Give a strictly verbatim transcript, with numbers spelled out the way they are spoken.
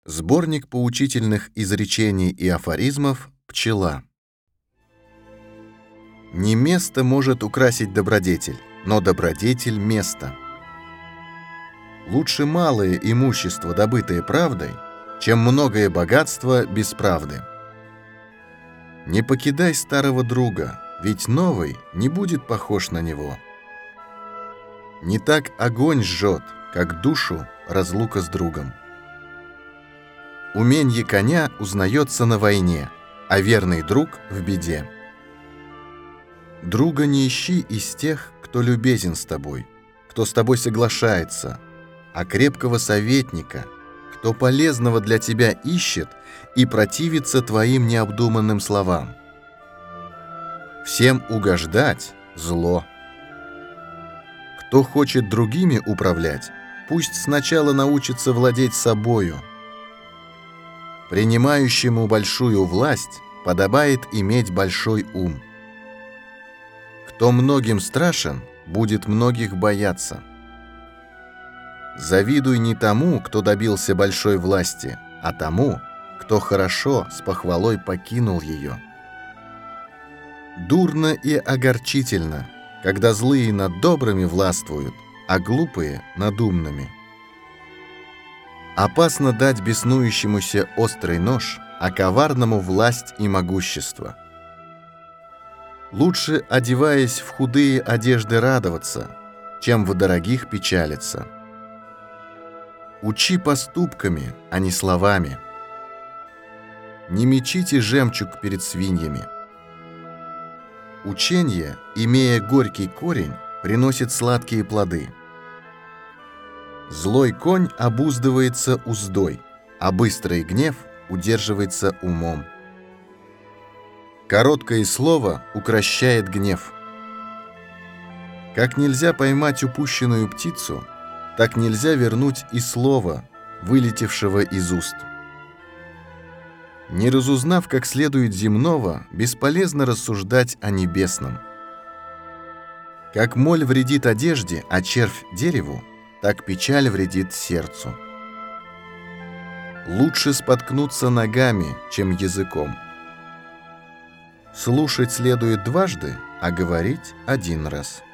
Сборник поучительных изречений и афоризмов «Пчела». Не место может украсить добродетель, но добродетель — место. Лучше малое имущество, добытое правдой, чем многое богатство без правды. Не покидай старого друга, ведь новый не будет похож на него. Не так огонь жжет, как душу разлука с другом. Уменье коня узнается на войне, а верный друг в беде. Друга не ищи из тех, кто любезен с тобой, кто с тобой соглашается, а крепкого советника, кто полезного для тебя ищет и противится твоим необдуманным словам. Всем угождать – зло. Кто хочет другими управлять, пусть сначала научится владеть собою. Принимающему большую власть подобает иметь большой ум. Кто многим страшен, будет многих бояться. Завидуй не тому, кто добился большой власти, а тому, кто хорошо с похвалой покинул ее. Дурно и огорчительно, когда злые над добрыми властвуют, а глупые над умными. Опасно дать беснующемуся острый нож, а коварному власть и могущество. Лучше, одеваясь в худые одежды, радоваться, чем в дорогих печалиться. Учи поступками, а не словами. Не мечите жемчуг перед свиньями. Учение, имея горький корень, приносит сладкие плоды. Злой конь обуздывается уздой, а быстрый гнев удерживается умом. Короткое слово укрощает гнев. Как нельзя поймать упущенную птицу, так нельзя вернуть и слова, вылетевшего из уст. Не разузнав как следует земного, бесполезно рассуждать о небесном. Как моль вредит одежде, а червь — дереву, так печаль вредит сердцу. Лучше споткнуться ногами, чем языком. Слушать следует дважды, а говорить один раз.